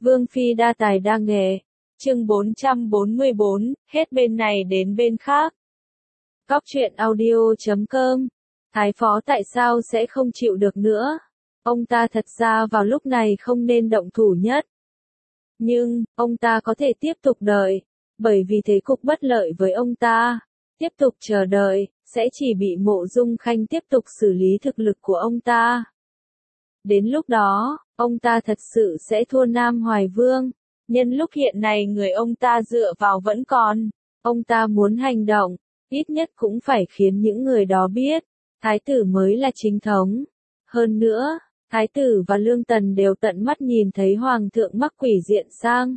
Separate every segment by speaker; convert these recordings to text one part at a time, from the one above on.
Speaker 1: Vương phi đa tài đa nghệ. Chương 444, hết bên này đến bên khác. Góc truyện audio.com. Thái phó tại sao sẽ không chịu được nữa? Ông ta thật ra vào lúc này không nên động thủ nhất. Nhưng, ông ta có thể tiếp tục đợi, bởi vì thế cục bất lợi với ông ta. Tiếp tục chờ đợi, sẽ chỉ bị Mộ Dung Khanh tiếp tục xử lý thực lực của ông ta. Đến lúc đó, ông ta thật sự sẽ thua Nam Hoài Vương. Nhân lúc hiện nay người ông ta dựa vào vẫn còn, ông ta muốn hành động, ít nhất cũng phải khiến những người đó biết, thái tử mới là chính thống. Hơn nữa, thái tử và Lương Tần đều tận mắt nhìn thấy hoàng thượng mắc quỷ diện sang.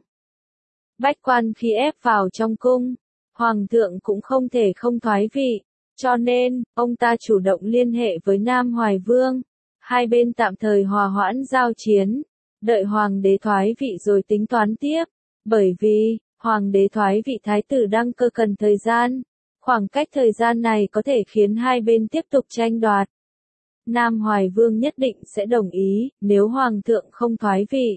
Speaker 1: Bách quan khi ép vào trong cung, hoàng thượng cũng không thể không thoái vị, cho nên, ông ta chủ động liên hệ với Nam Hoài Vương. Hai bên tạm thời hòa hoãn giao chiến, đợi hoàng đế thoái vị rồi tính toán tiếp, bởi vì, hoàng đế thoái vị thái tử đăng cơ cần thời gian, khoảng cách thời gian này có thể khiến hai bên tiếp tục tranh đoạt. Nam Hoài Vương nhất định sẽ đồng ý, nếu hoàng thượng không thoái vị.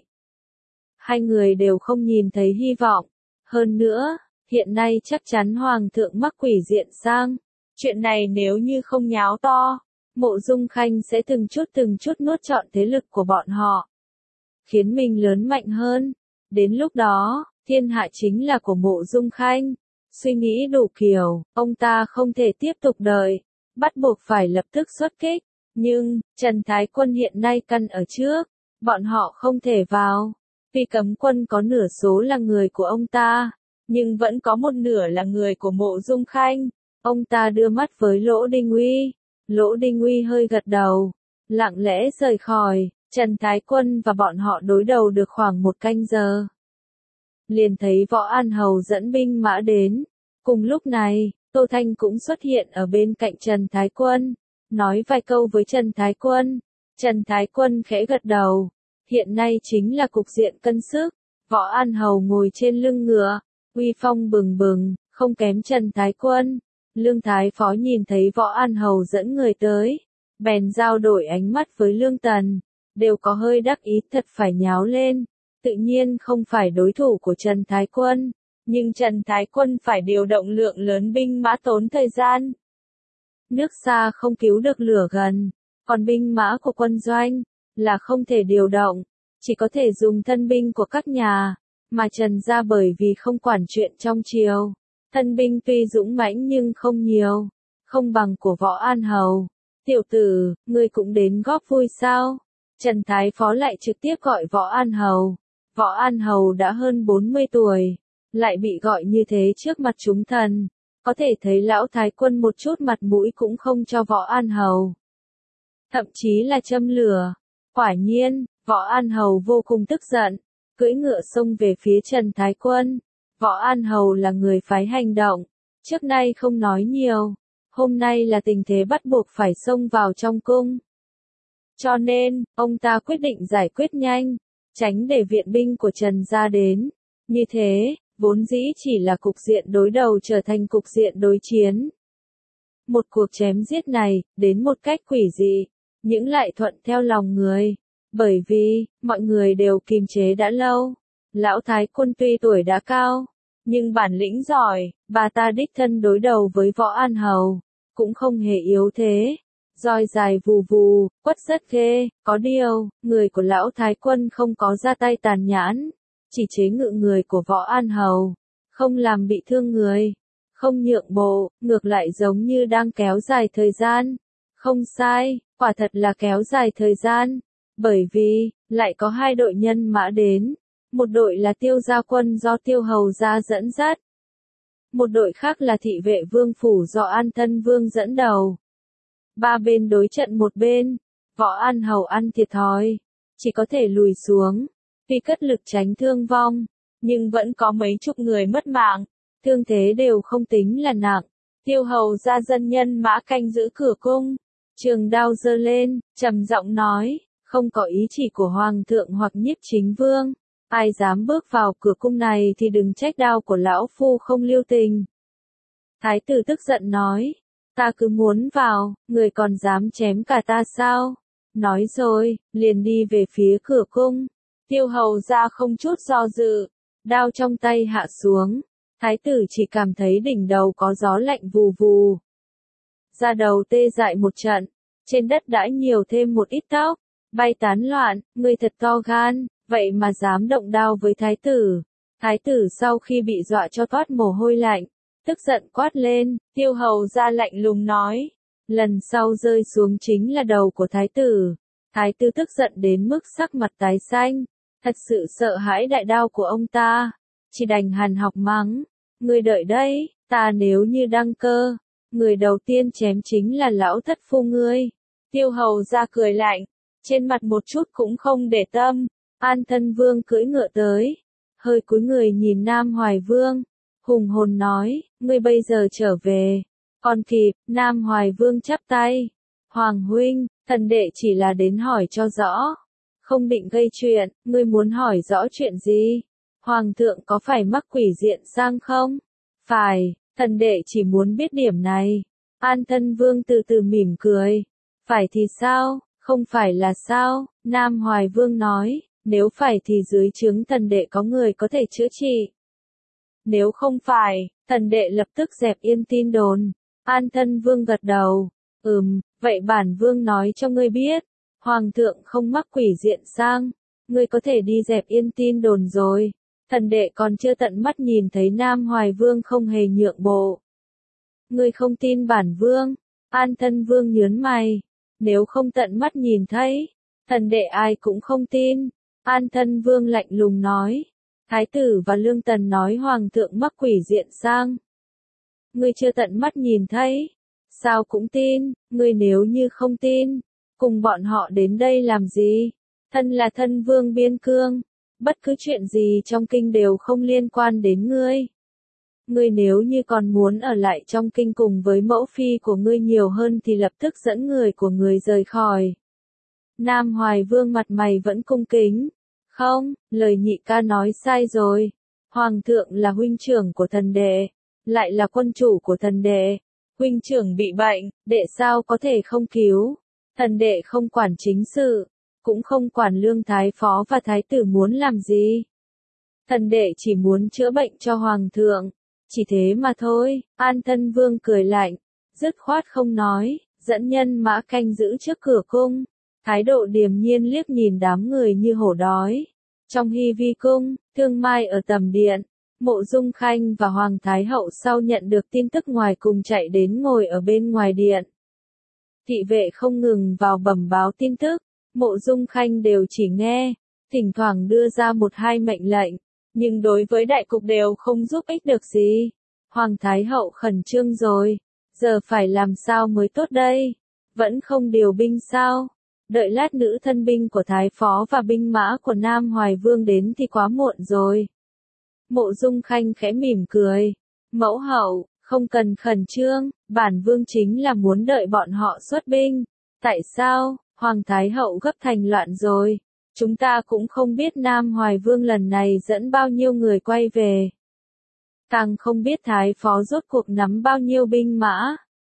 Speaker 1: Hai người đều không nhìn thấy hy vọng, hơn nữa, hiện nay chắc chắn hoàng thượng mắc quỷ diện sang, chuyện này nếu như không nháo to, Mộ Dung Khanh sẽ từng chút nuốt trọn thế lực của bọn họ, khiến mình lớn mạnh hơn. Đến lúc đó, thiên hạ chính là của Mộ Dung Khanh. Suy nghĩ đủ kiểu, ông ta không thể tiếp tục đợi, bắt buộc phải lập tức xuất kích. Nhưng, Trần Thái Quân hiện nay căn ở trước, bọn họ không thể vào. Vì cấm quân có nửa số là người của ông ta, nhưng vẫn có một nửa là người của Mộ Dung Khanh. Ông ta đưa mắt với Lỗ Đinh Uy. Lỗ Đinh Uy hơi gật đầu, lặng lẽ rời khỏi. Trần Thái Quân và bọn họ đối đầu được khoảng 1 canh giờ. Liền thấy Võ An Hầu dẫn binh mã đến. Cùng lúc này, Tô Thanh cũng xuất hiện ở bên cạnh Trần Thái Quân, nói vài câu với Trần Thái Quân. Trần Thái Quân khẽ gật đầu. Hiện nay chính là cục diện cân sức. Võ An Hầu ngồi trên lưng ngựa, uy phong bừng bừng, không kém Trần Thái Quân. Lương Thái Phó nhìn thấy Võ An Hầu dẫn người tới, bèn giao đổi ánh mắt với Lương Tần, đều có hơi đắc ý thật phải nháo lên, tự nhiên không phải đối thủ của Trần Thái Quân, nhưng Trần Thái Quân phải điều động lượng lớn binh mã tốn thời gian. Nước xa không cứu được lửa gần, còn binh mã của quân doanh là không thể điều động, chỉ có thể dùng thân binh của các nhà, mà Trần gia bởi vì không quản chuyện trong triều. Thân binh tuy dũng mãnh nhưng không nhiều, không bằng của Võ An Hầu. Tiểu tử, ngươi cũng đến góp vui sao? Trần Thái Phó lại trực tiếp gọi Võ An Hầu. Võ An Hầu đã hơn 40 tuổi, lại bị gọi như thế trước mặt chúng thần. Có thể thấy lão Thái Quân một chút mặt mũi cũng không cho Võ An Hầu. Thậm chí là châm lửa. Quả nhiên, Võ An Hầu vô cùng tức giận, cưỡi ngựa xông về phía Trần Thái Quân. Võ An Hầu là người phái hành động, trước nay không nói nhiều, hôm nay là tình thế bắt buộc phải xông vào trong cung. Cho nên, ông ta quyết định giải quyết nhanh, tránh để viện binh của Trần gia đến. Như thế, vốn dĩ chỉ là cục diện đối đầu trở thành cục diện đối chiến. Một cuộc chém giết này, đến một cách quỷ dị, nhưng lại thuận theo lòng người, bởi vì, mọi người đều kiềm chế đã lâu. Lão Thái Quân tuy tuổi đã cao, nhưng bản lĩnh giỏi, bà ta đích thân đối đầu với Võ An Hầu, cũng không hề yếu thế. Roi dài vù vù, quất rất ghê, có điều, người của Lão Thái Quân không có ra tay tàn nhẫn, chỉ chế ngự người của Võ An Hầu, không làm bị thương người, không nhượng bộ, ngược lại giống như đang kéo dài thời gian. Không sai, quả thật là kéo dài thời gian, bởi vì, lại có 2 đội nhân mã đến. Một đội là Tiêu gia quân do Tiêu Hầu gia dẫn dắt. Một đội khác là thị vệ vương phủ do An Thân Vương dẫn đầu. 3 bên đối trận một bên, Võ An Hầu ăn thiệt thòi, chỉ có thể lùi xuống, vì cất lực tránh thương vong, nhưng vẫn có mấy chục người mất mạng, thương thế đều không tính là nặng. Tiêu Hầu gia dân nhân mã canh giữ cửa cung, trường đao giơ lên, trầm giọng nói, không có ý chỉ của Hoàng thượng hoặc Nhiếp Chính Vương. Ai dám bước vào cửa cung này thì đừng trách đao của lão phu không lưu tình. Thái tử tức giận nói, ta cứ muốn vào, người còn dám chém cả ta sao? Nói rồi, liền đi về phía cửa cung. Tiêu hầu ra không chút do dự, đao trong tay hạ xuống, thái tử chỉ cảm thấy đỉnh đầu có gió lạnh vù vù. Da đầu tê dại một trận, trên đất đã nhiều thêm một ít tóc, bay tán loạn, ngươi thật to gan, vậy mà dám động đao với thái tử. Thái tử sau khi bị dọa cho toát mồ hôi lạnh, tức giận quát lên, tiêu hầu ra lạnh lùng nói, lần sau rơi xuống chính là đầu của thái tử. Thái tử tức giận đến mức sắc mặt tái xanh, thật sự sợ hãi đại đao của ông ta, chỉ đành hằn học mắng, ngươi đợi đây, ta nếu như đăng cơ, người đầu tiên chém chính là lão thất phu ngươi. Tiêu hầu ra cười lạnh, trên mặt một chút cũng không để tâm. An Thân Vương cưỡi ngựa tới, hơi cúi người nhìn Nam Hoài Vương, hùng hồn nói, ngươi bây giờ trở về, còn kịp. Nam Hoài Vương chắp tay, Hoàng huynh, thần đệ chỉ là đến hỏi cho rõ, không định gây chuyện. Ngươi muốn hỏi rõ chuyện gì? Hoàng thượng có phải mắc quỷ diện sang không? Phải, thần đệ chỉ muốn biết điểm này. An Thân Vương từ từ mỉm cười, phải thì sao, không phải là sao? Nam Hoài Vương nói, nếu phải thì dưới trướng thần đệ có người có thể chữa trị. Nếu không phải, thần đệ lập tức dẹp yên tin đồn. An Thân Vương gật đầu, vậy bản vương nói cho ngươi biết, Hoàng thượng không mắc quỷ diện sang, ngươi có thể đi dẹp yên tin đồn rồi. Thần đệ còn chưa tận mắt nhìn thấy Nam Hoài Vương không hề nhượng bộ. Ngươi không tin bản vương? An Thân Vương nhướng mày, nếu không tận mắt nhìn thấy, thần đệ ai cũng không tin. An Thân Vương lạnh lùng nói, thái tử và lương tần nói hoàng thượng mắc quỷ diện sang. Ngươi chưa tận mắt nhìn thấy, sao cũng tin, ngươi nếu như không tin, cùng bọn họ đến đây làm gì? Thân là thân vương biên cương, bất cứ chuyện gì trong kinh đều không liên quan đến ngươi. Ngươi nếu như còn muốn ở lại trong kinh cùng với mẫu phi của ngươi nhiều hơn thì lập tức dẫn người của ngươi rời khỏi. Nam Hoài Vương mặt mày vẫn cung kính. Không, lời nhị ca nói sai rồi. Hoàng thượng là huynh trưởng của thần đệ, lại là quân chủ của thần đệ. Huynh trưởng bị bệnh, đệ sao có thể không cứu? Thần đệ không quản chính sự, cũng không quản lương thái phó và thái tử muốn làm gì. Thần đệ chỉ muốn chữa bệnh cho hoàng thượng, chỉ thế mà thôi. An Thân Vương cười lạnh, dứt khoát không nói, dẫn nhân mã canh giữ trước cửa cung, thái độ điềm nhiên liếc nhìn đám người như hổ đói. Trong Hy Vi cung, Thương Mai ở tầm điện, Mộ Dung Khanh và Hoàng Thái Hậu sau nhận được tin tức ngoài cùng chạy đến ngồi ở bên ngoài điện. Thị vệ không ngừng vào bẩm báo tin tức, Mộ Dung Khanh đều chỉ nghe, thỉnh thoảng đưa ra một hai mệnh lệnh, nhưng đối với đại cục đều không giúp ích được gì. Hoàng Thái Hậu khẩn trương rồi, giờ phải làm sao mới tốt đây? Vẫn không điều binh sao? Đợi lát nữ thân binh của Thái Phó và binh mã của Nam Hoài Vương đến thì quá muộn rồi. Mộ Dung Khanh khẽ mỉm cười. Mẫu hậu, không cần khẩn trương, bản vương chính là muốn đợi bọn họ xuất binh. Tại sao? Hoàng Thái Hậu gấp thành loạn rồi. Chúng ta cũng không biết Nam Hoài Vương lần này dẫn bao nhiêu người quay về. Càng không biết Thái Phó rốt cuộc nắm bao nhiêu binh mã.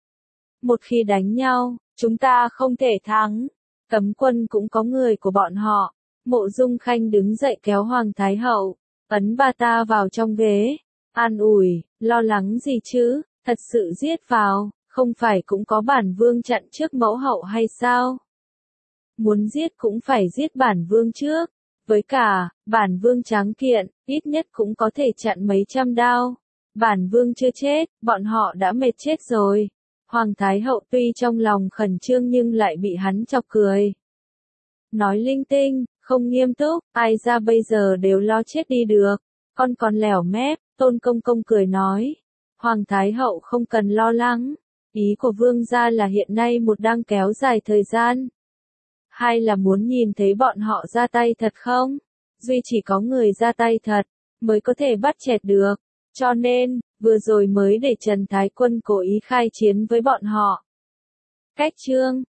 Speaker 1: Một khi đánh nhau, chúng ta không thể thắng. Cấm quân cũng có người của bọn họ. Mộ Dung Khanh đứng dậy kéo Hoàng Thái Hậu, ấn bà ta vào trong ghế. An ủi, lo lắng gì chứ, thật sự giết vào, không phải cũng có bản vương chặn trước mẫu hậu hay sao? Muốn giết cũng phải giết bản vương trước. Với cả, bản vương tráng kiện, ít nhất cũng có thể chặn mấy trăm đao. Bản vương chưa chết, bọn họ đã mệt chết rồi. Hoàng Thái Hậu tuy trong lòng khẩn trương nhưng lại bị hắn chọc cười. Nói linh tinh, không nghiêm túc, ai ra bây giờ đều lo chết đi được. Con còn lẻo mép, Tôn Công Công cười nói. Hoàng Thái Hậu không cần lo lắng. Ý của vương gia là hiện nay một đang kéo dài thời gian. Hay là muốn nhìn thấy bọn họ ra tay thật không? Duy chỉ có người ra tay thật, mới có thể bắt chẹt được. Cho nên, vừa rồi mới để Trần Thái Quân cố ý khai chiến với bọn họ. Cách chương